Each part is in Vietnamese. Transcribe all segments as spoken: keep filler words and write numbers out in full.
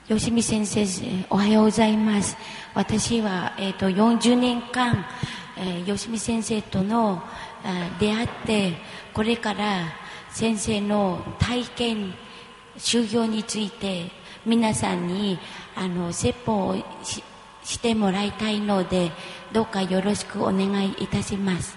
よしみ先生、おはようございます。私は、えー、とよんじゅうねんかん、えー、よしみ先生との出会って、これから先生の体験修行について皆さんにあの説法を し, してもらいたいので、どうかよろしくお願いいたします。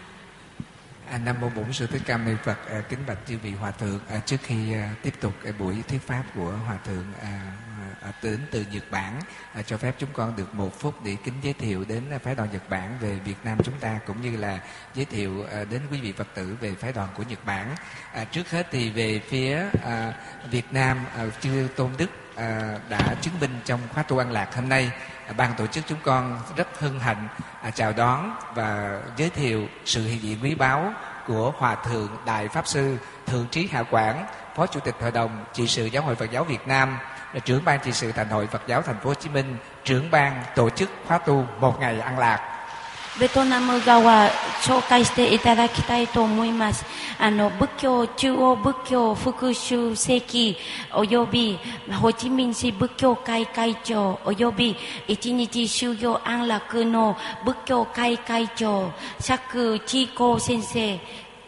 Nam mô Bổn Sư Thích Ca Mâu Ni Phật. À, kính bạch chư vị hòa thượng, à, trước khi à, tiếp tục cái buổi thuyết pháp của hòa thượng à, à, đến từ Nhật Bản, à, cho phép chúng con được một phút để kính giới thiệu đến phái đoàn Nhật Bản về Việt Nam chúng ta, cũng như là giới thiệu à, đến quý vị Phật tử về phái đoàn của Nhật Bản. À, trước hết thì về phía à, Việt Nam, à, chư Tôn Đức à, đã chứng minh trong khóa tu An Lạc hôm nay. À, ban tổ chức chúng con rất hân hạnh à, chào đón và giới thiệu sự hiện diện quý báu của Hòa Thượng Đại Pháp Sư Thượng Trí Hạ Quảng, Phó Chủ tịch Hội đồng Trị sự Giáo hội Phật giáo Việt Nam, trưởng ban trị sự Thành hội Phật giáo Thành phố Hồ Chí Minh, trưởng ban tổ chức khóa tu một ngày An Lạc. ベトナム側紹介していただきたいと思います。あの仏教、中央仏教副主席およびホーチミン市仏教会会長および一日修行安楽の仏教会会長釈智光先生。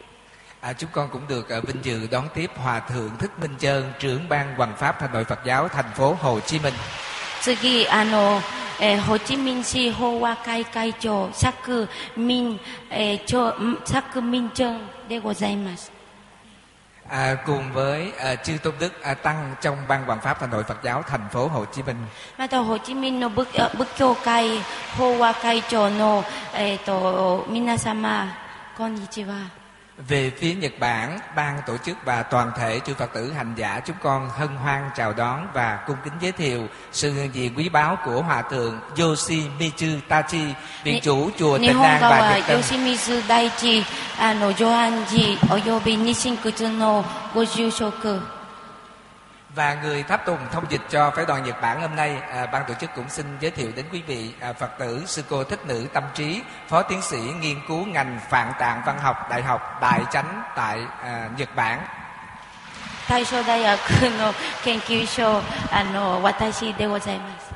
À, chúng con cũng được uh, vinh dự đón tiếp Hòa Thượng Thích Minh Chơn, trưởng ban Hoằng pháp Thành hội Phật giáo Thành phố Hồ Chí Minh. 次あのえー、ホーチミン市法和会会長釈明、えー、ちょ釈明正でございます。 À, cùng với uh, chư Tôn Đức uh, tăng trong ban Hoằng pháp Thành hội Phật giáo Thành phố Hồ Chí Minh. またホーチミンの仏教会法和会長の、えー、と皆様こんにちは。 Về phía Nhật Bản, ban tổ chức và toàn thể chư Phật tử hành giả chúng con hân hoan chào đón và cung kính giới thiệu sự hiện diện quý báu của Hòa Thượng Yoshimitsu Tachi, viện chủ chùa Tịnh An và Nhật Tân. Yoshimitsu Daichi, ano Johanji, oyobi Nishinkutsu no Gojushoku. Và người tháp tùng thông dịch cho phái đoàn Nhật Bản hôm nay, à, ban tổ chức cũng xin giới thiệu đến quý vị à, Phật tử sư cô Thích Nữ Tâm Trí, phó tiến sĩ nghiên cứu ngành Phạn Tạng Văn học Đại học Đại Chánh tại à, Nhật Bản. Taisho Dayaku no Kenkyūshō, ano watashi de gozaimasu.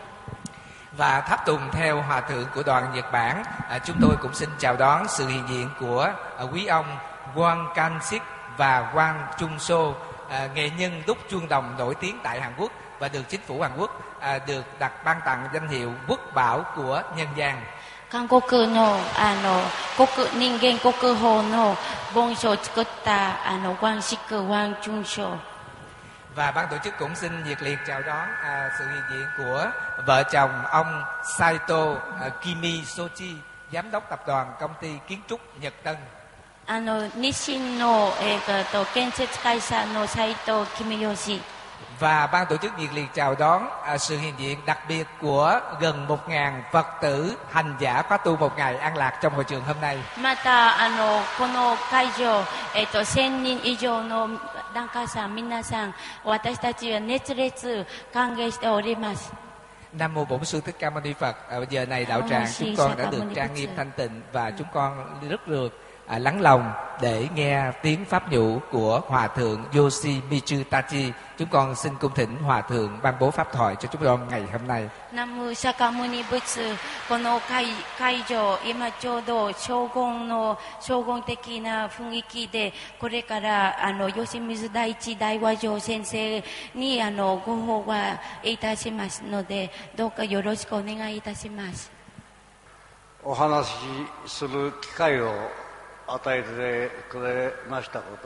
Và tháp tùng theo hòa thượng của đoàn Nhật Bản, à, chúng tôi cũng xin chào đón sự hiện diện của à, quý ông Wang Kan-sik và Wang Chung-so, À, nghệ nhân đúc chuông đồng nổi tiếng tại Hàn Quốc và được chính phủ Hàn Quốc à, được đặt ban tặng danh hiệu quốc bảo của nhân gian. Hankoku no ano koku ningen koku ho no bonsho tsukutta ano Wang Shiku Wang Chung-so. Và ban tổ chức cũng xin nhiệt liệt chào đón à, sự hiện diện của vợ chồng ông Saito à, Kimi Sochi, giám đốc tập đoàn công ty kiến trúc Nhật Tân. あの日清の、えー、と建設会社の斉藤公義 Và ban tổ chức nhiệt liệt chào đón à, sự hiện diện đặc biệt của gần một nghìn Phật tử hành giả khóa tu một ngày An Lạc trong hội trường hôm nay. またあのこの会場、えー、とせんにん以上の檀家さん皆さん、私たちは熱烈歓迎しております。 Nam mô Bổn Sư Thích Ca Mâu Ni Phật. À, giờ này đạo tràng chúng con đã được trang nghiêm thanh tịnh và chúng con rất được À, lắng lòng để nghe tiếng pháp nhũ của Hòa Thượng Yoshimitsu Tachi. Chúng con xin cung thỉnh Hòa Thượng ban bố pháp thoại cho chúng con ngày hôm nay. Nam mô Sakamuni Butsu. この会場、今ちょうど荘厳の荘厳的な雰囲気で、これからあの吉水大一大和上先生にあのご報告いたしますので、どうかよろしくお願いいたします。 お話しする機会を 与えてくれましたこと。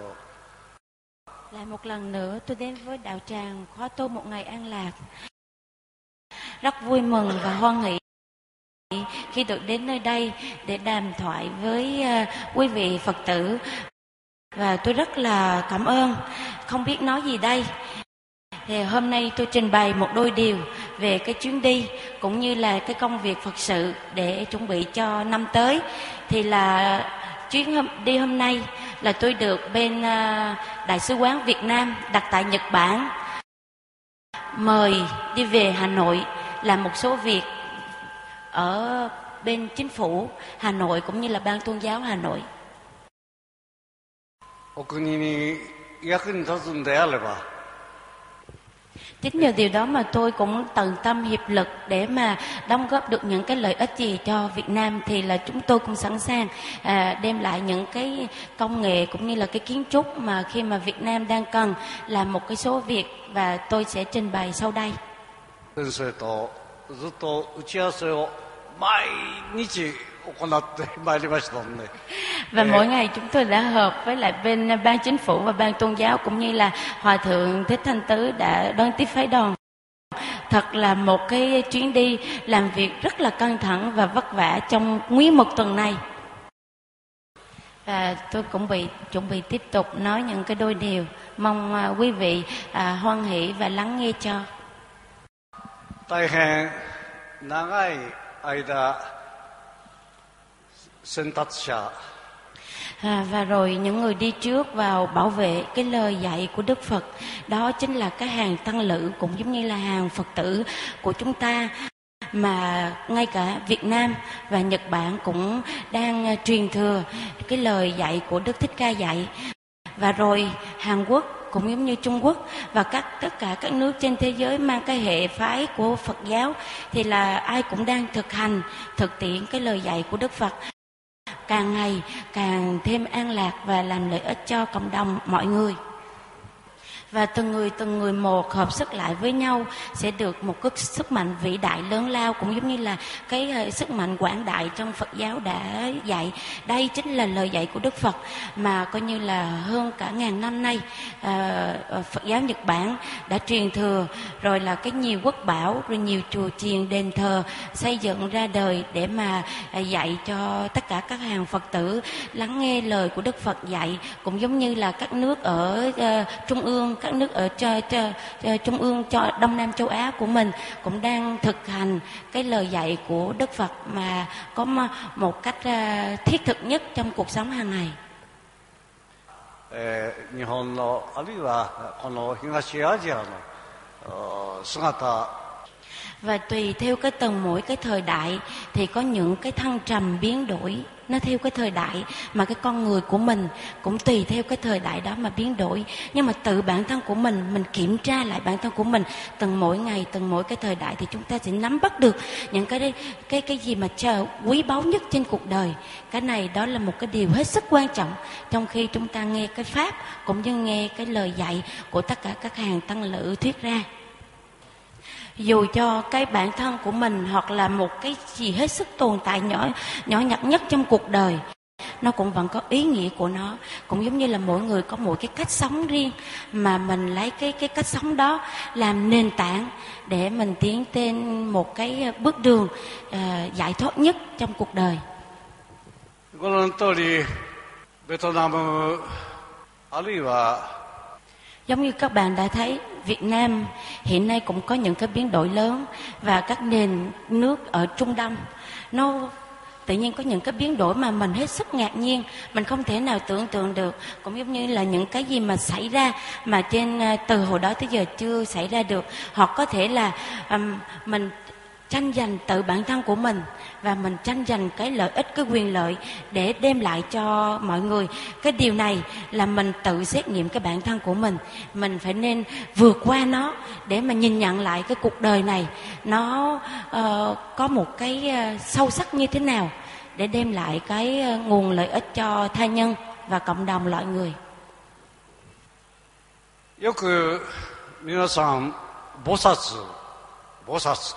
Lại một lần nữa tôi đến với đạo tràng khóa tu một ngày an lạc. Rất vui mừng và hoan hỷ khi được đến nơi đây để đàm thoại với uh, quý vị Phật tử. Và tôi rất là cảm ơn, không biết nói gì đây. Thì hôm nay tôi trình bày một đôi điều về cái chuyến đi cũng như là cái công việc Phật sự để chuẩn bị cho năm tới. Thì là chuyến hôm, đi hôm nay là tôi được bên uh, Đại sứ quán Việt Nam đặt tại Nhật Bản mời đi về Hà Nội làm một số việc ở bên chính phủ Hà Nội cũng như là ban tôn giáo Hà Nội. お国に役に立つんであれば Chính nhờ điều đó mà tôi cũng tận tâm hiệp lực để mà đóng góp được những cái lợi ích gì cho Việt Nam, thì là chúng tôi cũng sẵn sàng à, đem lại những cái công nghệ cũng như là cái kiến trúc mà khi mà Việt Nam đang cần làm một cái số việc, và tôi sẽ trình bày sau đây. 先生とずっと打ち合わせを毎日行ってまいりましたので、 Và mỗi ngày chúng tôi đã hợp với lại bên ban chính phủ và ban tôn giáo, cũng như là Hòa thượng Thích Thanh Tứ đã đón tiếp phái đoàn. Thật là một cái chuyến đi làm việc rất là căng thẳng và vất vả trong nguyên một tuần này. Và tôi cũng bị chuẩn bị tiếp tục nói những cái đôi điều, mong uh, quý vị uh, hoan hỷ và lắng nghe cho. 大変長い間先達者 À, và rồi những người đi trước vào bảo vệ cái lời dạy của Đức Phật, đó chính là cái hàng tăng lữ cũng giống như là hàng Phật tử của chúng ta, mà ngay cả Việt Nam và Nhật Bản cũng đang uh, truyền thừa cái lời dạy của Đức Thích Ca dạy. Và rồi Hàn Quốc cũng giống như Trung Quốc và các tất cả các nước trên thế giới mang cái hệ phái của Phật giáo, thì là ai cũng đang thực hành thực tiễn cái lời dạy của Đức Phật, càng ngày càng thêm an lạc và làm lợi ích cho cộng đồng mọi người. Và từng người từng người một hợp sức lại với nhau sẽ được một cái sức mạnh vĩ đại lớn lao, cũng giống như là cái sức mạnh quảng đại trong Phật giáo đã dạy. Đây chính là lời dạy của Đức Phật mà coi như là hơn cả ngàn năm nay à, Phật giáo Nhật Bản đã truyền thừa, rồi là cái nhiều quốc bảo, rồi nhiều chùa chiền đền thờ xây dựng ra đời để mà dạy cho tất cả các hàng Phật tử lắng nghe lời của Đức Phật dạy, cũng giống như là các nước ở uh, Trung ương, các nước ở cho, cho, cho, Trung ương cho Đông Nam châu Á của mình cũng đang thực hành cái lời dạy của Đức Phật mà có một cách uh, thiết thực nhất trong cuộc sống hàng ngày. えー、日本のあるいはこの東アジアの姿 Và tùy theo cái từng mỗi cái thời đại thì có những cái thăng trầm biến đổi, nó theo cái thời đại mà cái con người của mình cũng tùy theo cái thời đại đó mà biến đổi. Nhưng mà tự bản thân của mình, mình kiểm tra lại bản thân của mình từng mỗi ngày, từng mỗi cái thời đại, thì chúng ta sẽ nắm bắt được những cái cái cái gì mà chờ quý báu nhất trên cuộc đời. Cái này đó là một cái điều hết sức quan trọng trong khi chúng ta nghe cái pháp cũng như nghe cái lời dạy của tất cả các hàng tăng lữ thuyết ra. Dù cho cái bản thân của mình hoặc là một cái gì hết sức tồn tại nhỏ nhỏ nhặt nhất trong cuộc đời, nó cũng vẫn có ý nghĩa của nó. Cũng giống như là mỗi người có mỗi cái cách sống riêng, mà mình lấy cái cái cách sống đó làm nền tảng để mình tiến trên một cái bước đường uh, giải thoát nhất trong cuộc đời. ご覧の通りベトナムあるいは Giống như các bạn đã thấy, Việt Nam hiện nay cũng có những cái biến đổi lớn, và các nền nước ở Trung Đông nó tự nhiên có những cái biến đổi mà mình hết sức ngạc nhiên, mình không thể nào tưởng tượng được. Cũng giống như là những cái gì mà xảy ra mà trên từ hồi đó tới giờ chưa xảy ra được. Hoặc có thể là um, mình tranh giành tự bản thân của mình, và mình tranh giành cái lợi ích, cái quyền lợi để đem lại cho mọi người. Cái điều này là mình tự xét nghiệm cái bản thân của mình. Mình phải nên vượt qua nó để mà nhìn nhận lại cái cuộc đời này nó uh, có một cái uh, sâu sắc như thế nào, để đem lại cái uh, nguồn lợi ích cho tha nhân và cộng đồng loại người. よく皆さん菩薩菩薩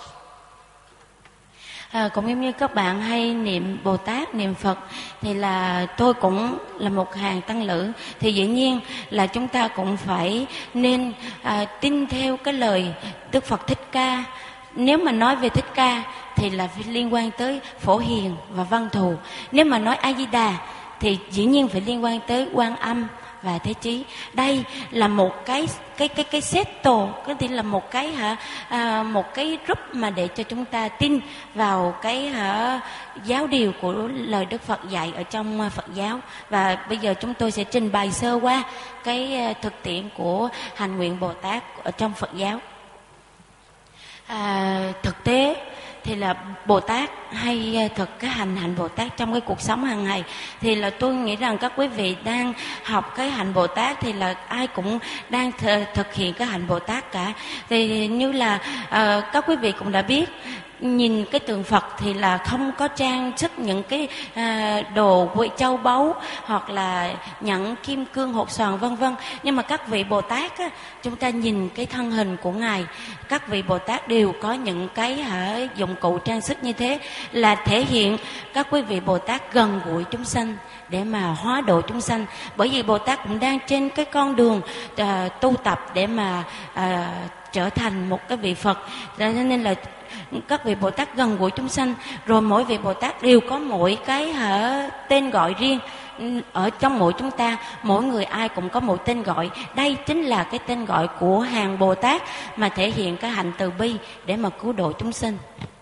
À, cũng giống như các bạn hay niệm Bồ Tát, niệm Phật, thì là tôi cũng là một hàng tăng lữ, thì dĩ nhiên là chúng ta cũng phải nên à, tin theo cái lời Đức Phật Thích Ca. Nếu mà nói về Thích Ca thì là phải liên quan tới Phổ Hiền và Văn Thù. Nếu mà nói A Di Đà thì dĩ nhiên phải liên quan tới Quan Âm và Thế Chí. Đây là một cái cái cái cái set tổ, có thể là một cái hả à, một cái group mà để cho chúng ta tin vào cái hả giáo điều của lời Đức Phật dạy ở trong Phật giáo. Và bây giờ chúng tôi sẽ trình bày sơ qua cái thực tiễn của hành nguyện Bồ Tát ở trong Phật giáo. À, thực tế thì thì là Bồ Tát hay thực cái hành hạnh Bồ Tát trong cái cuộc sống hàng ngày. Thì là tôi nghĩ rằng các quý vị đang học cái hạnh Bồ Tát thì là ai cũng đang th- thực hiện cái hạnh Bồ Tát cả. Thì như là uh, các quý vị cũng đã biết, nhìn cái tượng Phật thì là không có trang sức những cái à, đồ quý châu báu hoặc là nhẫn kim cương hột xoàn vân vân. Nhưng mà các vị Bồ Tát á, chúng ta nhìn cái thân hình của Ngài, các vị Bồ Tát đều có những cái hả, dụng cụ trang sức như thế, là thể hiện các quý vị Bồ Tát gần gũi chúng sanh để mà hóa độ chúng sanh. Bởi vì Bồ Tát cũng đang trên cái con đường à, tu tập để mà à, trở thành một cái vị Phật. Cho nên là các vị Bồ Tát gần gũi chúng sanh, rồi mỗi vị Bồ Tát đều có mỗi cái hả, tên gọi riêng. Ở trong mỗi chúng ta, mỗi người ai cũng có một tên gọi. Đây chính là cái tên gọi của hàng Bồ Tát mà thể hiện cái hạnh từ bi để mà cứu độ chúng sinh.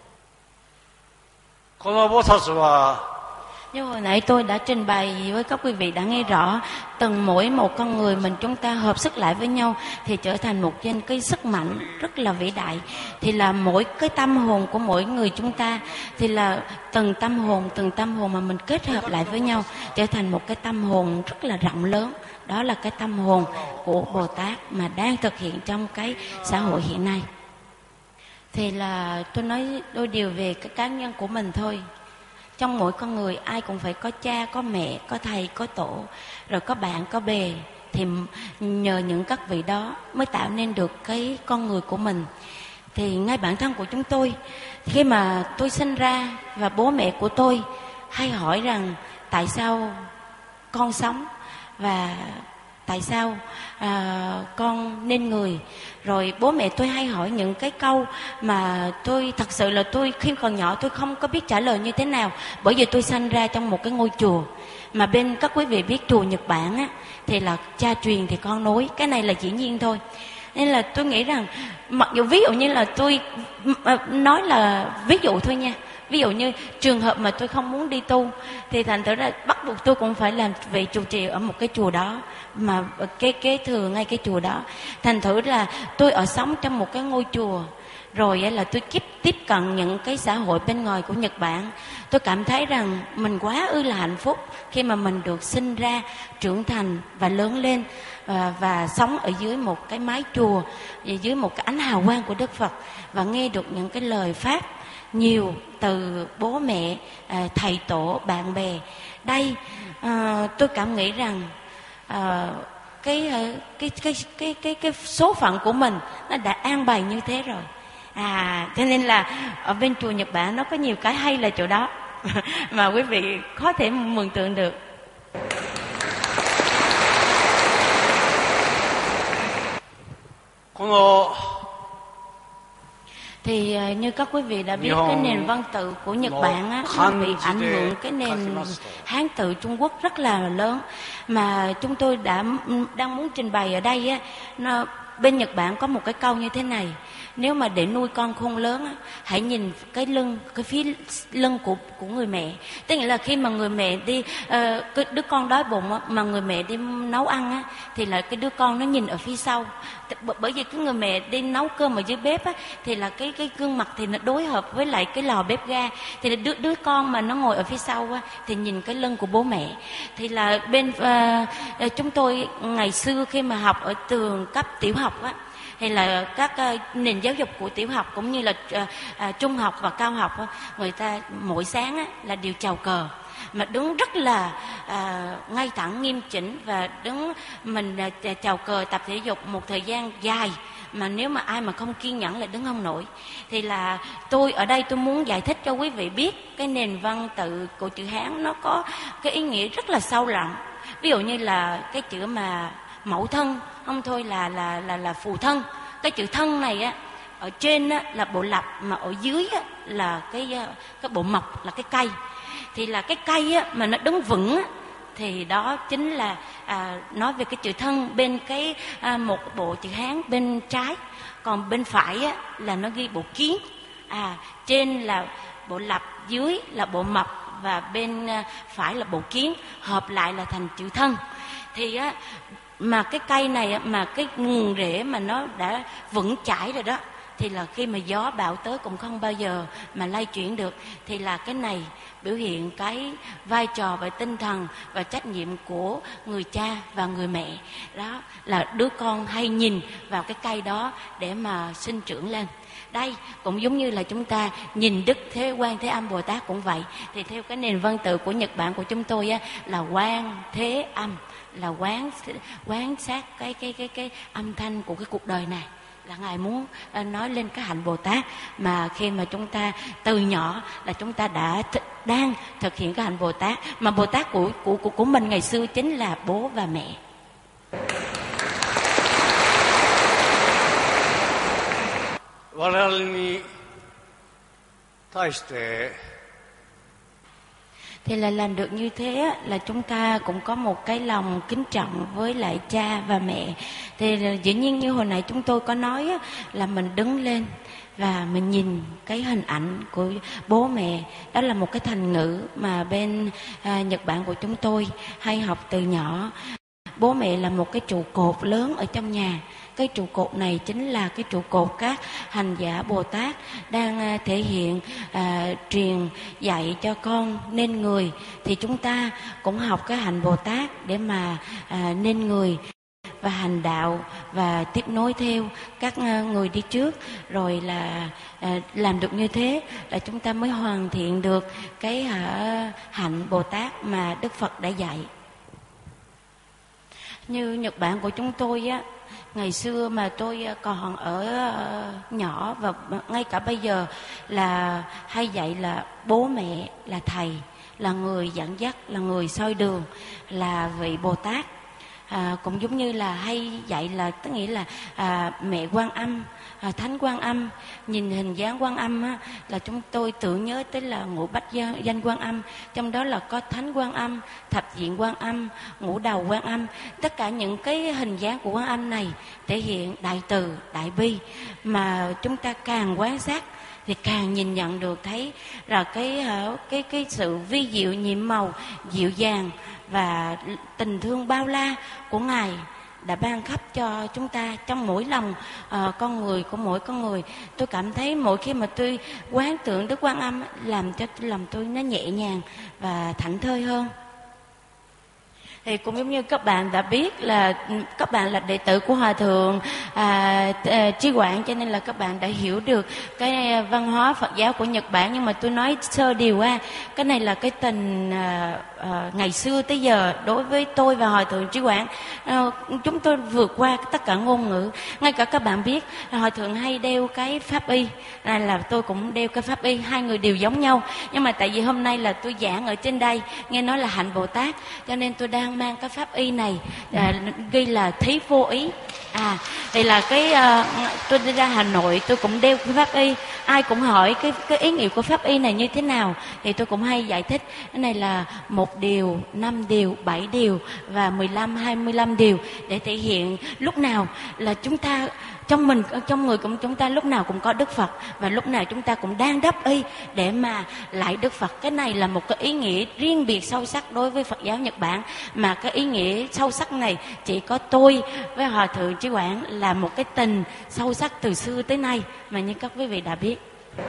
Như hồi nãy tôi đã trình bày với các quý vị đã nghe rõ, từng mỗi một con người mình chúng ta hợp sức lại với nhau thì trở thành một trên cái sức mạnh rất là vĩ đại. Thì là mỗi cái tâm hồn của mỗi người chúng ta thì là từng tâm hồn, từng tâm hồn mà mình kết hợp lại với nhau trở thành một cái tâm hồn rất là rộng lớn. Đó là cái tâm hồn của Bồ Tát mà đang thực hiện trong cái xã hội hiện nay. Thì là tôi nói đôi điều về cái cá nhân của mình thôi. Trong mỗi con người ai cũng phải có cha, có mẹ, có thầy, có tổ, rồi có bạn, có bè. Thì nhờ những các vị đó mới tạo nên được cái con người của mình. Thì ngay bản thân của chúng tôi, khi mà tôi sinh ra và bố mẹ của tôi hay hỏi rằng tại sao con sống và tại sao à, con nên người. Rồi bố mẹ tôi hay hỏi những cái câu mà tôi thật sự là tôi khi còn nhỏ tôi không có biết trả lời như thế nào. Bởi vì tôi sinh ra trong một cái ngôi chùa, mà bên các quý vị biết chùa Nhật Bản á, thì là cha truyền thì con nối, cái này là dĩ nhiên thôi. Nên là tôi nghĩ rằng mặc dù ví dụ như là tôi nói là ví dụ thôi nha, ví dụ như trường hợp mà tôi không muốn đi tu thì thành thử ra bắt buộc tôi cũng phải làm vị trụ trì ở một cái chùa đó, mà kế kế thừa ngay cái chùa đó. Thành thử là tôi ở sống trong một cái ngôi chùa, rồi là tôi tiếp tiếp cận những cái xã hội bên ngoài của Nhật Bản. Tôi cảm thấy rằng mình quá ư là hạnh phúc khi mà mình được sinh ra, trưởng thành và lớn lên và, và sống ở dưới một cái mái chùa, dưới một cái ánh hào quang của Đức Phật, và nghe được những cái lời pháp nhiều từ bố mẹ, thầy tổ, bạn bè. Đây à, tôi cảm nghĩ rằng à, cái, cái, cái, cái, cái, cái số phận của mình nó đã an bài như thế rồi. À, cho nên là ở bên chùa Nhật Bản nó có nhiều cái hay là chỗ đó mà quý vị có thể mường tượng được. Thì như các quý vị đã biết, cái nền văn tự của Nhật Bản á, nó bị ảnh hưởng cái nền Hán tự Trung Quốc rất là lớn. Mà chúng tôi đã đang muốn trình bày ở đây á, nó bên Nhật Bản có một cái câu như thế này: nếu mà để nuôi con khôn lớn á, hãy nhìn cái lưng, cái phía lưng của của người mẹ. Tức nghĩa là khi mà người mẹ đi uh, cái đứa con đói bụng á, mà người mẹ đi nấu ăn á, thì là cái đứa con nó nhìn ở phía sau. Bởi vì cái người mẹ đi nấu cơm ở dưới bếp á, thì là cái cái gương mặt thì nó đối hợp với lại cái lò bếp ga. Thì là đứa đứa con mà nó ngồi ở phía sau á, thì nhìn cái lưng của bố mẹ. Thì là bên uh, chúng tôi ngày xưa khi mà học ở trường cấp tiểu học á, hay là các uh, nền giáo dục của tiểu học cũng như là uh, uh, trung học và cao học á, người ta mỗi sáng á, là đều chào cờ, mà đứng rất là uh, ngay thẳng nghiêm chỉnh, và đứng mình uh, chào cờ tập thể dục một thời gian dài, mà nếu mà ai mà không kiên nhẫn là đứng không nổi. Thì là tôi ở đây tôi muốn giải thích cho quý vị biết cái nền văn tự của chữ Hán nó có cái ý nghĩa rất là sâu lặng. Ví dụ như là cái chữ mà mẫu thân, không thôi là là là là phù thân. Cái chữ thân này á, ở trên á, là bộ lập, mà ở dưới á, là cái cái bộ mọc, là cái cây. Thì là cái cây á, mà nó đứng vững á, thì đó chính là à, nói về cái chữ thân. Bên cái à, một bộ chữ Hán bên trái, còn bên phải á, là nó ghi bộ kiến. À, trên là bộ lập, dưới là bộ mập, và bên à, phải là bộ kiến, hợp lại là thành chữ thân. Thì á, mà cái cây này mà cái nguồn rễ mà nó đã vững chãi rồi đó, thì là khi mà gió bão tới cũng không bao giờ mà lay chuyển được. Thì là cái này biểu hiện cái vai trò về tinh thần và trách nhiệm của người cha và người mẹ. Đó là đứa con hay nhìn vào cái cây đó để mà sinh trưởng lên. Đây cũng giống như là chúng ta nhìn Đức Thế Quan Thế Âm Bồ Tát cũng vậy. Thì theo cái nền văn tự của Nhật Bản của chúng tôi á, là Quan Thế Âm, là quán quán sát cái cái cái cái âm thanh của cái cuộc đời này, là Ngài muốn nói lên cái hạnh Bồ Tát mà khi mà chúng ta từ nhỏ là chúng ta đã th- đang thực hiện cái hạnh Bồ Tát, mà Bồ Tát của của của của mình ngày xưa chính là bố và mẹ. 我々に対して Thì là làm được như thế á, là chúng ta cũng có một cái lòng kính trọng với lại cha và mẹ. Thì là, dĩ nhiên như hồi nãy chúng tôi có nói á, là mình đứng lên và mình nhìn cái hình ảnh của bố mẹ. Đó là một cái thành ngữ mà bên à, Nhật Bản của chúng tôi hay học từ nhỏ. Bố mẹ là một cái trụ cột lớn ở trong nhà. Cái trụ cột này chính là cái trụ cột các hành giả Bồ Tát đang thể hiện à, truyền dạy cho con nên người. Thì chúng ta cũng học cái hạnh Bồ Tát để mà à, nên người và hành đạo và tiếp nối theo các người đi trước. Rồi là à, làm được như thế là chúng ta mới hoàn thiện được cái à, hạnh Bồ Tát mà Đức Phật đã dạy. Như Nhật Bản của chúng tôi á, ngày xưa mà tôi còn ở nhỏ và ngay cả bây giờ là hay dạy là bố mẹ là thầy, là người dẫn dắt, là người soi đường, là vị Bồ Tát. À, cũng giống như là hay dạy là tức nghĩa là à, mẹ Quan Âm, à, Thánh Quan Âm. Nhìn hình dáng Quan Âm á, là chúng tôi tưởng nhớ tới là ngũ bách danh Quan Âm, trong đó là có Thánh Quan Âm, Thập Diện Quan Âm, Ngũ Đầu Quan Âm. Tất cả những cái hình dáng của Quan Âm này thể hiện đại từ, đại bi, mà chúng ta càng quan sát thì càng nhìn nhận được thấy là cái cái cái sự vi diệu nhiệm màu, dịu dàng và tình thương bao la của Ngài đã ban khắp cho chúng ta trong mỗi lòng uh, con người của mỗi con người. Tôi cảm thấy mỗi khi mà tôi quán tưởng Đức Quan Âm làm cho lòng tôi nó nhẹ nhàng và thảnh thơi hơn. Thì cũng giống như các bạn đã biết là các bạn là đệ tử của Hòa Thượng à, à, Trí Quảng, cho nên là các bạn đã hiểu được cái văn hóa Phật giáo của Nhật Bản. Nhưng mà tôi nói sơ điều qua, cái này là cái tình à, à, ngày xưa tới giờ đối với tôi và Hòa Thượng Trí Quảng. À, chúng tôi vượt qua tất cả ngôn ngữ. Ngay cả các bạn biết Hòa Thượng hay đeo cái pháp y, là, là tôi cũng đeo cái pháp y, hai người đều giống nhau. Nhưng mà tại vì hôm nay là tôi giảng ở trên đây, nghe nói là hạnh Bồ Tát, cho nên tôi đang mang cái pháp y này à, ghi là thí vô ý. À, đây là cái à, tôi đi ra Hà Nội tôi cũng đeo cái pháp y, ai cũng hỏi cái cái ý nghĩa của pháp y này như thế nào, thì tôi cũng hay giải thích cái này là một điều, năm điều, bảy điều và mười lăm, hai mươi lăm điều, để thể hiện lúc nào là chúng ta trong mình, trong người của chúng ta lúc nào cũng có Đức Phật, và lúc nào chúng ta cũng đang đắp y để mà lại Đức Phật. Cái này là một cái ý nghĩa riêng biệt sâu sắc đối với Phật giáo Nhật Bản, mà cái ý nghĩa sâu sắc này chỉ có tôi với Hòa Thượng Trí Quảng là một cái tình sâu sắc từ xưa tới nay mà như các quý vị đã biết.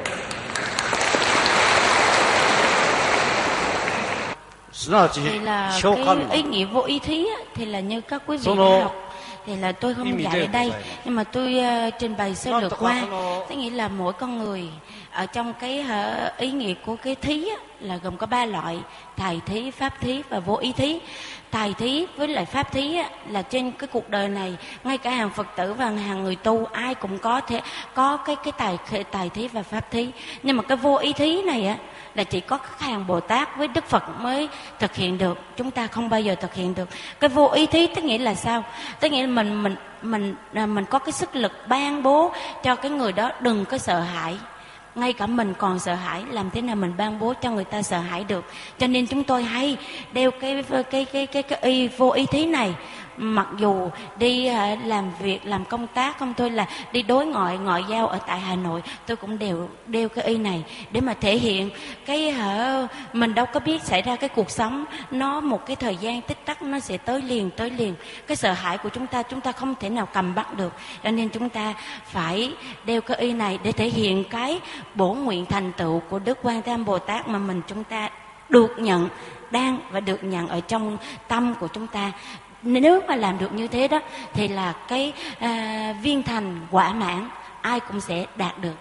Thì là cái ý nghĩa vô ý thí thì là như các quý vị đã học, thì là tôi không dạy ở đây, nhưng mà tôi uh, trình bày sơ lược qua. Thế nghĩa là mỗi con người ở trong cái uh, ý nghĩa của cái thí á, là gồm có ba loại: tài thí, pháp thí và vô ý thí. Tài thí với lại pháp thí á, là trên cái cuộc đời này ngay cả hàng Phật tử và hàng người tu ai cũng có thể có cái cái tài tài thí và pháp thí. Nhưng mà cái vô ý thí này á là chỉ có các hàng Bồ Tát với Đức Phật mới thực hiện được, chúng ta không bao giờ thực hiện được. Cái vô ý thí tức nghĩa là sao? Tức nghĩa là mình mình mình mình có cái sức lực ban bố cho cái người đó đừng có sợ hãi. Ngay cả mình còn sợ hãi, làm thế nào mình ban bố cho người ta sợ hãi được? Cho nên chúng tôi hay đeo cái cái cái cái cái, cái y vô ý thí này mặc dù đi à, làm việc làm công tác, không thôi là đi đối ngoại ngoại giao ở tại Hà Nội, tôi cũng đều đeo cái y này để mà thể hiện cái hả, mình đâu có biết xảy ra cái cuộc sống nó một cái thời gian tích tắc nó sẽ tới liền tới liền. Cái sợ hãi của chúng ta chúng ta không thể nào cầm bắt được, cho nên chúng ta phải đeo cái y này để thể hiện cái bổ nguyện thành tựu của Đức Quan Thế Âm Bồ Tát mà mình chúng ta được nhận, đang và được nhận ở trong tâm của chúng ta. Nếu mà làm được như thế đó thì là cái à, viên thành quả mãn ai cũng sẽ đạt được.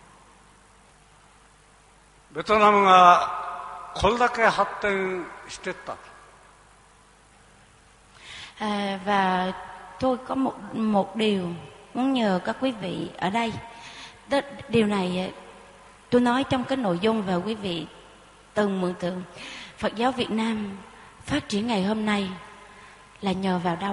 ベトナムがこれだけ発展してった。 À, và tôi có một một điều muốn nhờ các quý vị ở đây. Đó, điều này tôi nói trong cái nội dung và quý vị từng mường tượng. Phật giáo Việt Nam phát triển ngày hôm nay là nhờ vào đâu?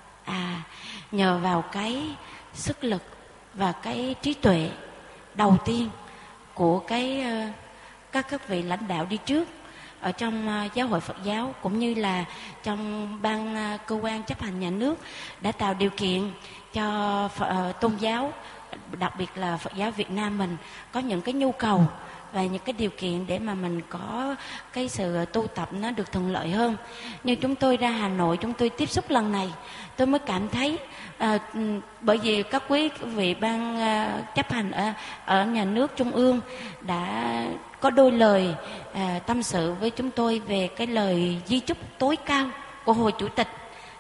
À, nhờ vào cái sức lực và cái trí tuệ đầu tiên của cái các các vị lãnh đạo đi trước ở trong uh, giáo hội Phật giáo cũng như là trong ban uh, cơ quan chấp hành nhà nước đã tạo điều kiện cho uh, tôn giáo, đặc biệt là Phật giáo Việt Nam mình có những cái nhu cầu và những cái điều kiện để mà mình có cái sự tu tập nó được thuận lợi hơn. Như chúng tôi ra Hà Nội, chúng tôi tiếp xúc lần này, tôi mới cảm thấy à, bởi vì các quý vị ban à, chấp hành ở, ở nhà nước trung ương đã có đôi lời à, tâm sự với chúng tôi về cái lời di chúc tối cao của Hồ Chủ tịch,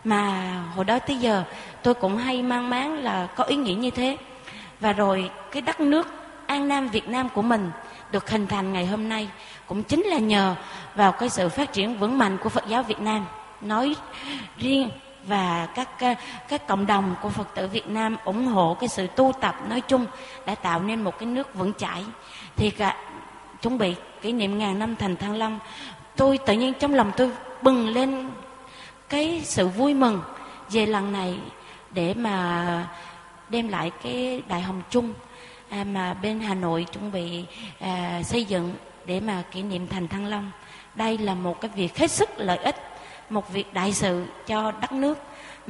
mà hồi đó tới giờ tôi cũng hay mang máng là có ý nghĩa như thế. Và rồi cái đất nước An Nam Việt Nam của mình được hình thành ngày hôm nay cũng chính là nhờ vào cái sự phát triển vững mạnh của Phật giáo Việt Nam nói riêng và các các cộng đồng của Phật tử Việt Nam ủng hộ cái sự tu tập nói chung đã tạo nên một cái nước vững chãi. Thì cả chuẩn bị kỷ niệm ngàn năm thành Thăng Long, tôi tự nhiên trong lòng tôi bừng lên cái sự vui mừng về lần này để mà đem lại cái đại hồng chung à, mà bên Hà Nội chuẩn bị à, xây dựng để mà kỷ niệm thành Thăng Long. Đây là một cái việc hết sức lợi ích, một việc đại sự cho đất nước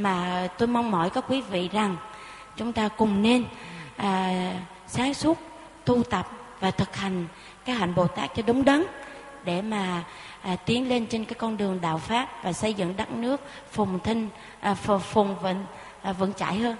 mà tôi mong mỏi các quý vị rằng chúng ta cùng nên à, sáng suốt tu tập và thực hành cái hạnh Bồ Tát cho đúng đắn để mà à, tiến lên trên cái con đường đạo pháp và xây dựng đất nước phồn thịnh, à, phồn vịnh, à, vững chãi hơn.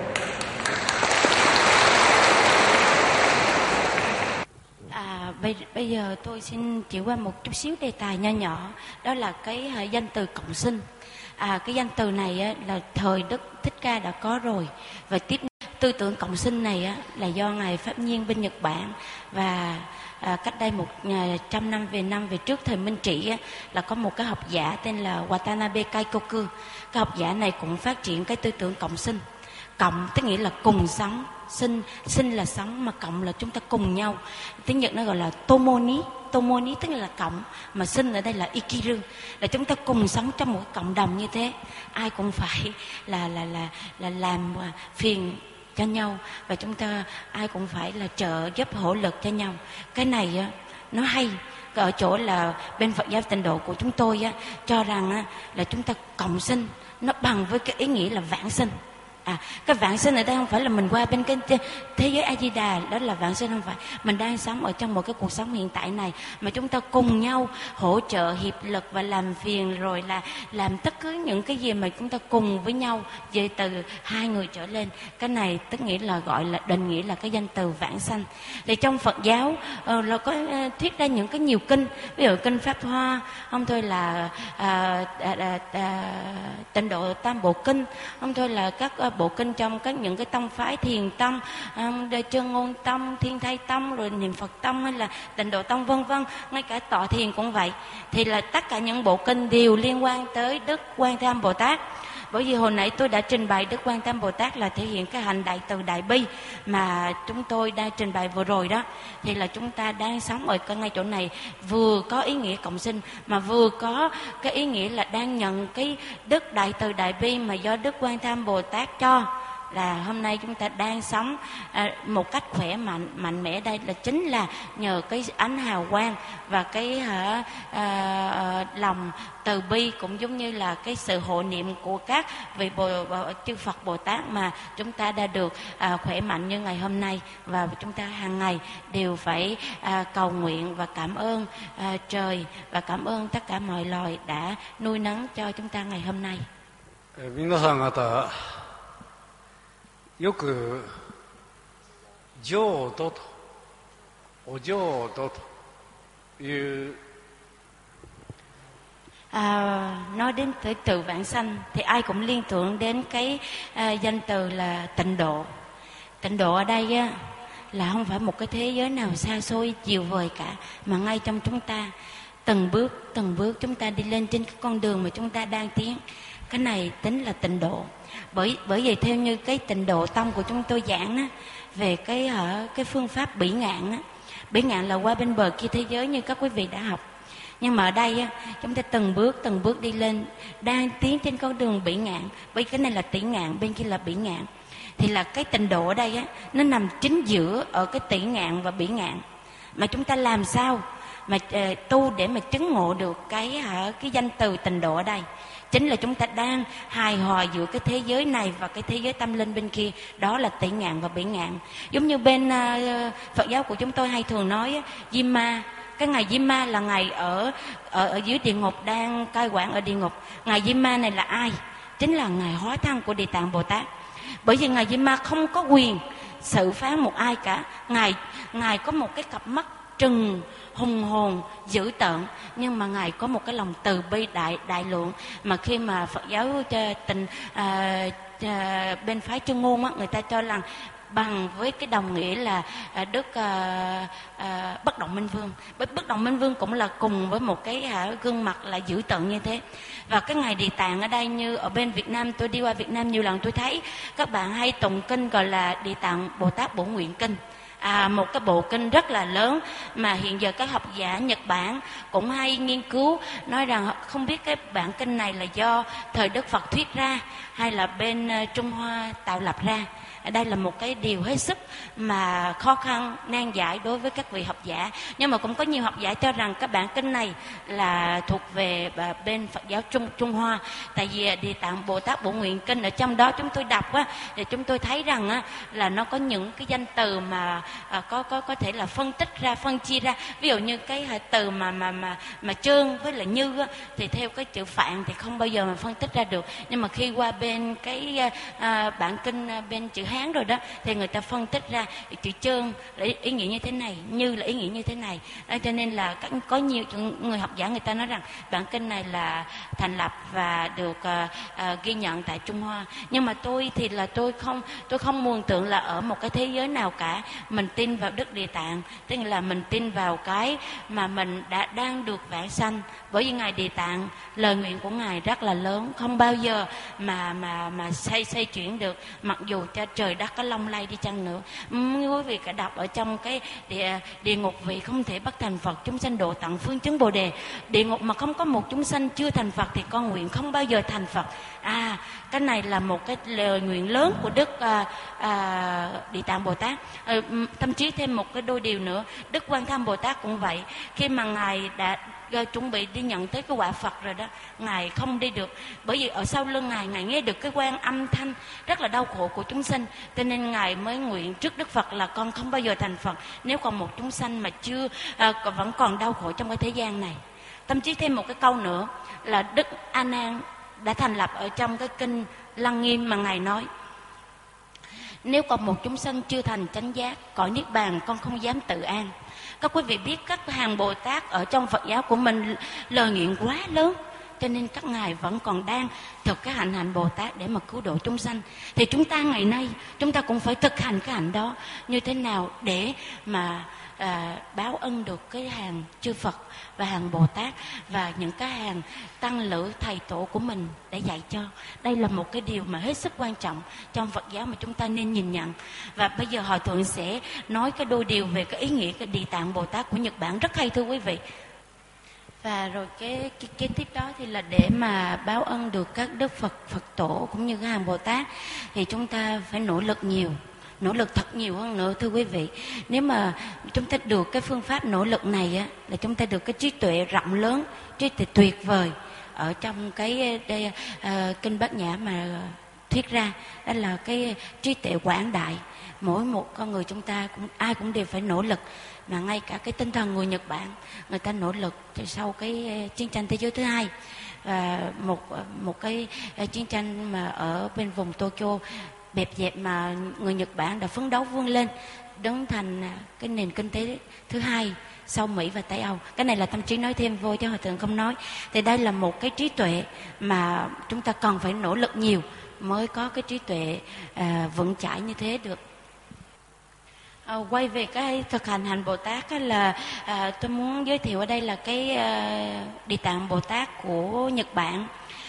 À, bây, bây giờ tôi xin chỉ qua một chút xíu đề tài nho nhỏ, đó là cái uh, danh từ cộng sinh. À, cái danh từ này á, là thời Đức Thích Ca đã có rồi, và tiếp tư tưởng cộng sinh này á, là do ngài Pháp Nhiên bên Nhật Bản, và à, cách đây một trăm năm về năm về trước thời Minh Trị á, là có một cái học giả tên là Watanabe Kaikoku. Cái học giả này cũng phát triển cái tư tưởng cộng sinh. Cộng tức nghĩa là cùng sống, sinh sinh là sống, mà cộng là chúng ta cùng nhau. Tiếng Nhật nó gọi là tomoni, tomoni tức là cộng, mà sinh ở đây là ikiru, là chúng ta cùng sống trong một cộng đồng như thế. Ai cũng phải là là là là làm phiền cho nhau, và chúng ta ai cũng phải là trợ giúp hỗ lực cho nhau. Cái này á, nó hay ở chỗ là bên Phật giáo Tịnh Độ của chúng tôi á, cho rằng á, là chúng ta cộng sinh nó bằng với cái ý nghĩa là vãng sinh. À, cái vãng sinh ở đây không phải là mình qua bên cái thế giới A Di Đà, đó là vãng sinh, không phải. Mình đang sống ở trong một cái cuộc sống hiện tại này mà chúng ta cùng nhau hỗ trợ hiệp lực và làm phiền, rồi là làm tất cả những cái gì mà chúng ta cùng với nhau về từ hai người trở lên. Cái này tức nghĩa là gọi là định nghĩa là cái danh từ vãng sanh. Thì trong Phật giáo uh, là có uh, thuyết ra những cái nhiều kinh, ví dụ kinh Pháp Hoa, không thôi là uh, uh, uh, uh, Tịnh Độ Tam Bộ Kinh, không thôi là các uh, bộ kinh trong các những cái tông phái Thiền Tông, um, Chân Ngôn Tông, Thiên Thai Tông, rồi Niệm Phật Tông hay là Tịnh Độ Tông vân vân, ngay cả Tọa Thiền cũng vậy. Thì là tất cả những bộ kinh đều liên quan tới Đức Quan Thế Âm Bồ Tát. Bởi vì hồi nãy tôi đã trình bày Đức Quan Thế Âm Bồ Tát là thể hiện cái hành đại từ đại bi mà chúng tôi đang trình bày vừa rồi đó. Thì là chúng ta đang sống ở ngay chỗ này, vừa có ý nghĩa cộng sinh mà vừa có cái ý nghĩa là đang nhận cái đức đại từ đại bi mà do Đức Quan Thế Âm Bồ Tát cho là hôm nay chúng ta đang sống à, một cách khỏe mạnh mạnh mẽ, đây là chính là nhờ cái ánh hào quang và cái à, à, lòng từ bi, cũng giống như là cái sự hộ niệm của các vị bồ, bồ, chư Phật Bồ Tát mà chúng ta đã được à, khỏe mạnh như ngày hôm nay. Và chúng ta hàng ngày đều phải à, cầu nguyện và cảm ơn à, trời và cảm ơn tất cả mọi loài đã nuôi nấng cho chúng ta ngày hôm nay. 皆さん方よく浄土とお浄土という À, nói đến tới từ vãng sanh thì ai cũng liên tưởng đến cái à, danh từ là tịnh độ. Tịnh độ ở đây á, là không phải một cái thế giới nào xa xôi chiều vời cả, mà ngay trong chúng ta, từng bước từng bước chúng ta đi lên trên cái con đường mà chúng ta đang tiến. Cái này tính là tịnh độ. Bởi bởi vì theo như cái tịnh độ tông của chúng tôi giảng á, về cái ở cái phương pháp bỉ ngạn á, bỉ ngạn là qua bên bờ kia thế giới như các quý vị đã học. Nhưng mà ở đây á, chúng ta từng bước từng bước đi lên, đang tiến trên con đường bỉ ngạn. Bởi cái này là tỷ ngạn, bên kia là bỉ ngạn. Thì là cái tịnh độ ở đây á, nó nằm chính giữa ở cái tỷ ngạn và bỉ ngạn. Mà chúng ta làm sao mà uh, tu để mà chứng ngộ được cái uh, cái danh từ tịnh độ ở đây, chính là chúng ta đang hài hòa giữa cái thế giới này và cái thế giới tâm linh bên kia, đó là tỷ ngạn và bỉ ngạn. Giống như bên uh, Phật giáo của chúng tôi hay thường nói Diêm Ma. Cái ngày Diêm Ma là ngày ở, ở ở dưới địa ngục, đang cai quản ở địa ngục. Ngày Diêm Ma này là ai? Chính là ngày hóa thân của Địa Tạng Bồ Tát. Bởi vì ngài Diêm Ma không có quyền xử phán một ai cả. Ngài ngài có một cái cặp mắt trừng hùng hồn dữ tợn, nhưng mà ngài có một cái lòng từ bi đại đại lượng. Mà khi mà Phật giáo tình à, à, bên phái Trung Ngôn á, người ta cho rằng bằng với cái đồng nghĩa là à, Đức à, à, Bất Động Minh Vương. Bởi Bất Động Minh Vương cũng là cùng với một cái à, gương mặt là dữ tợn như thế. Và cái ngày Địa Tạng ở đây, như ở bên Việt Nam, tôi đi qua Việt Nam nhiều lần, tôi thấy các bạn hay tụng kinh gọi là Địa Tạng Bồ Tát Bổn Nguyện Kinh. À, một cái bộ kinh rất là lớn mà hiện giờ các học giả Nhật Bản cũng hay nghiên cứu, nói rằng không biết cái bản kinh này là do thời Đức Phật thuyết ra hay là bên uh, Trung Hoa tạo lập ra. Đây là một cái điều hết sức mà khó khăn nan giải đối với các vị học giả. Nhưng mà cũng có nhiều học giả cho rằng các bản kinh này là thuộc về bên Phật giáo Trung Trung Hoa. Tại vì Địa Tạng Bồ Tát Bổn Nguyện Kinh ở trong đó chúng tôi đọc á, thì chúng tôi thấy rằng á, là nó có những cái danh từ mà à, có có có thể là phân tích ra, phân chia ra. Ví dụ như cái từ mà mà mà mà trương với lại như á, thì theo cái chữ Phạn thì không bao giờ mà phân tích ra được. Nhưng mà khi qua bên cái à, bản kinh bên chữ Hán rồi đó, thì người ta phân tích ra chữ trương là ý nghĩa như thế này, như là ý nghĩa như thế này. Đó, cho nên là có nhiều người học giả người ta nói rằng bản kinh này là thành lập và được uh, uh, ghi nhận tại Trung Hoa. Nhưng mà tôi thì là tôi không tôi không mường tượng là ở một cái thế giới nào cả. Mình tin vào Đức Địa Tạng, tức là mình tin vào cái mà mình đã đang được vãng sanh. Bởi vì ngài Địa Tạng, lời nguyện của ngài rất là lớn, không bao giờ mà mà mà xây xây chuyển được, mặc dù cho trời đất có long lay đi chăng nữa. Quý vị cả đọc ở trong cái địa, địa ngục vị không thể bắt thành Phật, chúng sanh độ tận phương chứng Bồ Đề. Địa ngục mà không có một chúng sanh chưa thành Phật thì con nguyện không bao giờ thành Phật. À, cái này là một cái lời nguyện lớn của Đức à, à, Địa Tạng Bồ Tát. À, thậm chí thêm một cái đôi điều nữa, Đức Quan Tham Bồ Tát cũng vậy. Khi mà ngài đã rồi chuẩn bị đi nhận tới cái quả Phật rồi đó, ngài không đi được, bởi vì ở sau lưng ngài ngài nghe được cái quan âm thanh rất là đau khổ của chúng sinh, cho nên ngài mới nguyện trước Đức Phật là con không bao giờ thành Phật nếu còn một chúng sanh mà chưa à, vẫn còn đau khổ trong cái thế gian này. Thậm chí thêm một cái câu nữa là Đức A Nan đã thành lập ở trong cái kinh Lăng Nghiêm mà ngài nói: nếu còn một chúng sanh chưa thành chánh giác, cõi niết bàn con không dám tự an. Các quý vị biết các hàng Bồ Tát ở trong Phật giáo của mình lời nguyện quá lớn, cho nên các ngài vẫn còn đang thực cái hạnh hạnh Bồ Tát để mà cứu độ chúng sanh. Thì chúng ta ngày nay chúng ta cũng phải thực hành cái hạnh đó như thế nào để mà à, báo ân được cái hàng chư Phật và hàng Bồ Tát và những cái hàng tăng lữ thầy tổ của mình để dạy cho. Đây là một cái điều mà hết sức quan trọng trong Phật giáo mà chúng ta nên nhìn nhận. Và bây giờ Hòa Thượng sẽ nói cái đôi điều về cái ý nghĩa cái Địa Tạng Bồ Tát của Nhật Bản rất hay, thưa quý vị. Và rồi cái, cái kế tiếp đó thì là để mà báo ân được các đức Phật, Phật tổ cũng như các hàng Bồ Tát thì chúng ta phải nỗ lực nhiều, nỗ lực thật nhiều hơn nữa thưa quý vị. Nếu mà chúng ta được cái phương pháp nỗ lực này á, là chúng ta được cái trí tuệ rộng lớn, trí tuệ tuyệt vời ở trong cái đây, uh, kinh Bát Nhã mà thuyết ra, đó là cái trí tuệ quảng đại. Mỗi một con người chúng ta cũng ai cũng đều phải nỗ lực, mà ngay cả cái tinh thần người Nhật Bản người ta nỗ lực sau cái chiến tranh thế giới thứ hai, và một một cái chiến tranh mà ở bên vùng Tokyo bẹp dẹp mà người Nhật Bản đã phấn đấu vươn lên đứng thành cái nền kinh tế thứ hai sau Mỹ và Tây Âu. Cái này là Tâm Trí nói thêm vô chứ Hòa Thượng không nói. Thì đây là một cái trí tuệ mà chúng ta cần phải nỗ lực nhiều mới có cái trí tuệ à, vững chãi như thế được. À, quay về cái thực hành hành Bồ Tát á, là à, tôi muốn giới thiệu ở đây là cái à, Địa Tạng Bồ Tát của Nhật Bản.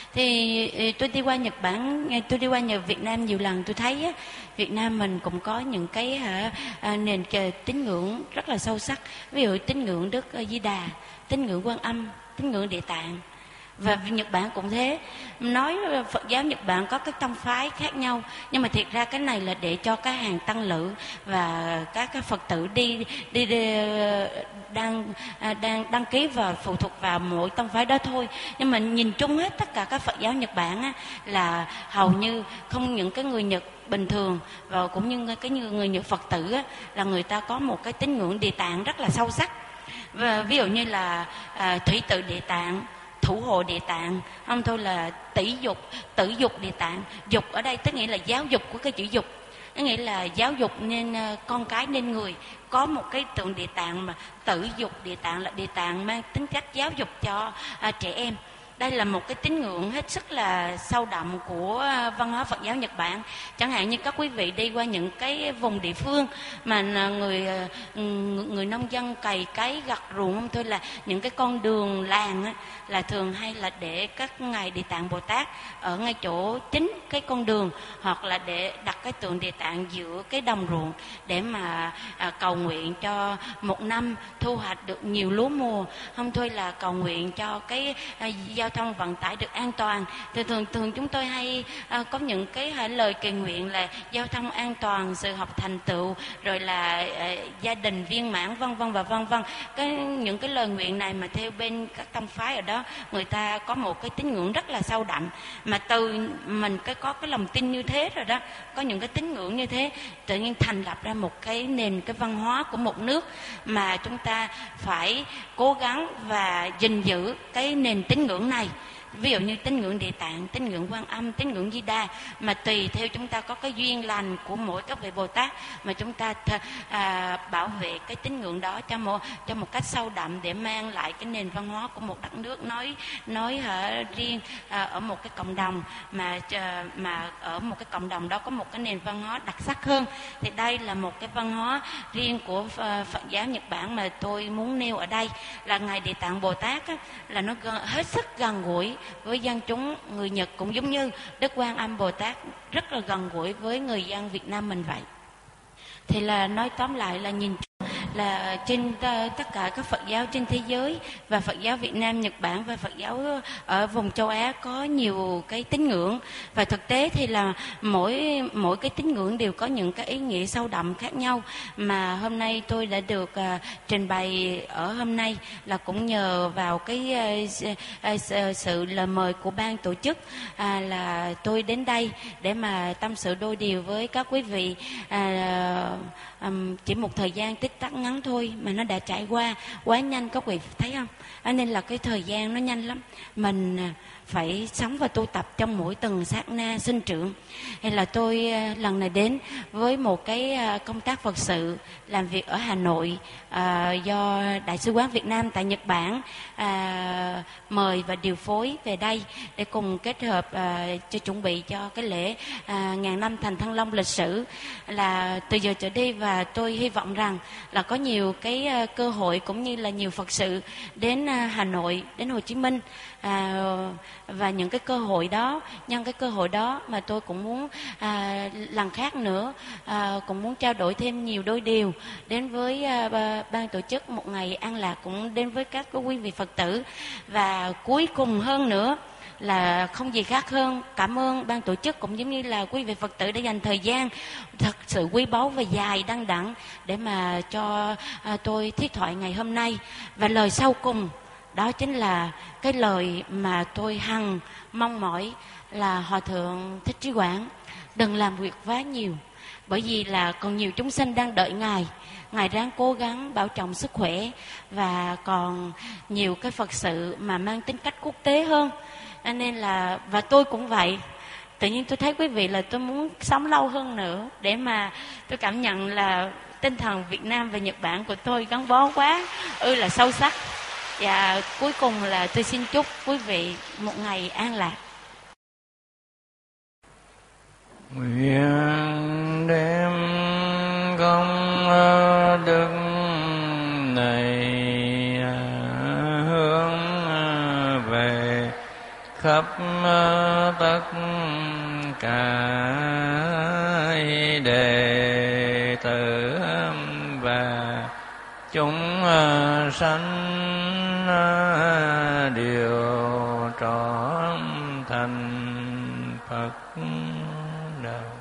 Thì tôi đi qua Nhật Bản, tôi đi qua nhờ Việt Nam nhiều lần, tôi thấy á, Việt Nam mình cũng có những cái hả, à, nền tín ngưỡng rất là sâu sắc. Ví dụ tín ngưỡng Đức Di Đà, tín ngưỡng Quan Âm, tín ngưỡng Địa Tạng. Và Nhật Bản cũng thế. Nói Phật giáo Nhật Bản có các tông phái khác nhau, nhưng mà thiệt ra cái này là để cho các hàng tăng lữ và các cái Phật tử đi đi, đi đang đang đăng ký và phụ thuộc vào mỗi tông phái đó thôi. Nhưng mà nhìn chung hết tất cả các Phật giáo Nhật Bản á, là hầu như không những cái người Nhật bình thường và cũng như cái người Nhật Phật tử á, là người ta có một cái tín ngưỡng Địa Tạng rất là sâu sắc. Và ví dụ như là à, Thủy Tự Địa Tạng, Thủ Hộ Địa Tạng, không thôi là tỷ dục, tử dục Địa Tạng. Dục ở đây tức nghĩa là giáo dục của cái chữ dục, có nghĩa là giáo dục nên con cái nên người. Có một cái tượng Địa Tạng mà tử dục Địa Tạng là Địa Tạng mang tính cách giáo dục cho à, trẻ em. Đây là một cái tín ngưỡng hết sức là sâu đậm của văn hóa Phật giáo Nhật Bản. Chẳng hạn như các quý vị đi qua những cái vùng địa phương mà người người nông dân cày cấy gặt ruộng, không thôi là những cái con đường làng á, là thường hay là để các ngài Địa Tạng Bồ Tát ở ngay chỗ chính cái con đường, hoặc là để đặt cái tượng Địa Tạng giữa cái đồng ruộng để mà à, cầu nguyện cho một năm thu hoạch được nhiều lúa mùa, không thôi là cầu nguyện cho cái à, giao thông vận tải được an toàn. Thì thường thường chúng tôi hay à, có những cái à, lời kỳ nguyện là giao thông an toàn, sự học thành tựu, rồi là à, gia đình viên mãn, vân vân và vân vân. Cái những cái lời nguyện này mà theo bên các tông phái ở đó, người ta có một cái tín ngưỡng rất là sâu đậm, mà từ mình cái có cái lòng tin như thế rồi đó, có những cái tín ngưỡng như thế, tự nhiên thành lập ra một cái nền cái văn hóa của một nước mà chúng ta phải cố gắng và gìn giữ cái nền tín ngưỡng này. Ví dụ như tín ngưỡng Địa Tạng, tín ngưỡng Quan Âm, tín ngưỡng Di Đà, mà tùy theo chúng ta có cái duyên lành của mỗi các vị Bồ Tát mà chúng ta à, bảo vệ cái tín ngưỡng đó cho một cho một cách sâu đậm để mang lại cái nền văn hóa của một đất nước nói nói hả, riêng à, ở một cái cộng đồng mà à, mà ở một cái cộng đồng đó có một cái nền văn hóa đặc sắc hơn. Thì đây là một cái văn hóa riêng của Phật giáo Nhật Bản mà tôi muốn nêu ở đây, là ngài Địa Tạng Bồ Tát á, là nó gần, hết sức gần gũi với dân chúng người Nhật, cũng giống như Đức Quan Âm Bồ Tát rất là gần gũi với người dân Việt Nam mình vậy. Thì là nói tóm lại là nhìn là trên tất cả các Phật giáo trên thế giới và Phật giáo Việt Nam, Nhật Bản và Phật giáo ở vùng châu Á có nhiều cái tín ngưỡng, và thực tế thì là mỗi mỗi cái tín ngưỡng đều có những cái ý nghĩa sâu đậm khác nhau, mà hôm nay tôi đã được uh, trình bày ở hôm nay là cũng nhờ vào cái uh, uh, sự lời mời của ban tổ chức, uh, là tôi đến đây để mà tâm sự đôi điều với các quý vị. Uh, um, chỉ một thời gian tích tắc ngắn thôi mà nó đã trải qua quá nhanh, các quý vị thấy không? À, nên là cái thời gian nó nhanh lắm, mình phải sống và tu tập trong mỗi từng sát na sinh trưởng. Hay là tôi lần này đến với một cái công tác Phật sự làm việc ở Hà Nội, à, do Đại sứ quán Việt Nam tại Nhật Bản à, mời và điều phối về đây để cùng kết hợp à, cho chuẩn bị cho cái lễ à, ngàn năm thành Thăng Long lịch sử, là từ giờ trở đi và và tôi hy vọng rằng là có nhiều cái cơ hội cũng như là nhiều Phật sự đến Hà Nội, đến Hồ Chí Minh, à, và những cái cơ hội đó, nhân cái cơ hội đó mà tôi cũng muốn à, lần khác nữa à, cũng muốn trao đổi thêm nhiều đôi điều đến với à, ban tổ chức Một Ngày An Lạc, cũng đến với các quý vị Phật tử. Và cuối cùng hơn nữa là không gì khác hơn cảm ơn ban tổ chức cũng giống như là quý vị Phật tử đã dành thời gian thật sự quý báu và dài đăng đẵng để mà cho à, tôi thuyết thoại ngày hôm nay. Và lời sau cùng đó chính là cái lời mà tôi hằng mong mỏi là Hòa Thượng Thích Trí Quảng đừng làm việc quá nhiều, bởi vì là còn nhiều chúng sinh đang đợi Ngài. Ngài ráng cố gắng bảo trọng sức khỏe, và còn nhiều cái Phật sự mà mang tính cách quốc tế hơn. Cho nên là, và tôi cũng vậy, tự nhiên tôi thấy quý vị là tôi muốn sống lâu hơn nữa, để mà tôi cảm nhận là tinh thần Việt Nam và Nhật Bản của tôi gắn bó quá ư là sâu sắc. Và cuối cùng là tôi xin chúc quý vị một ngày an lạc. Nguyện đem công đức này hướng về khắp tất cả đệ tử và chúng sanh đều trọn thành Phật đạo.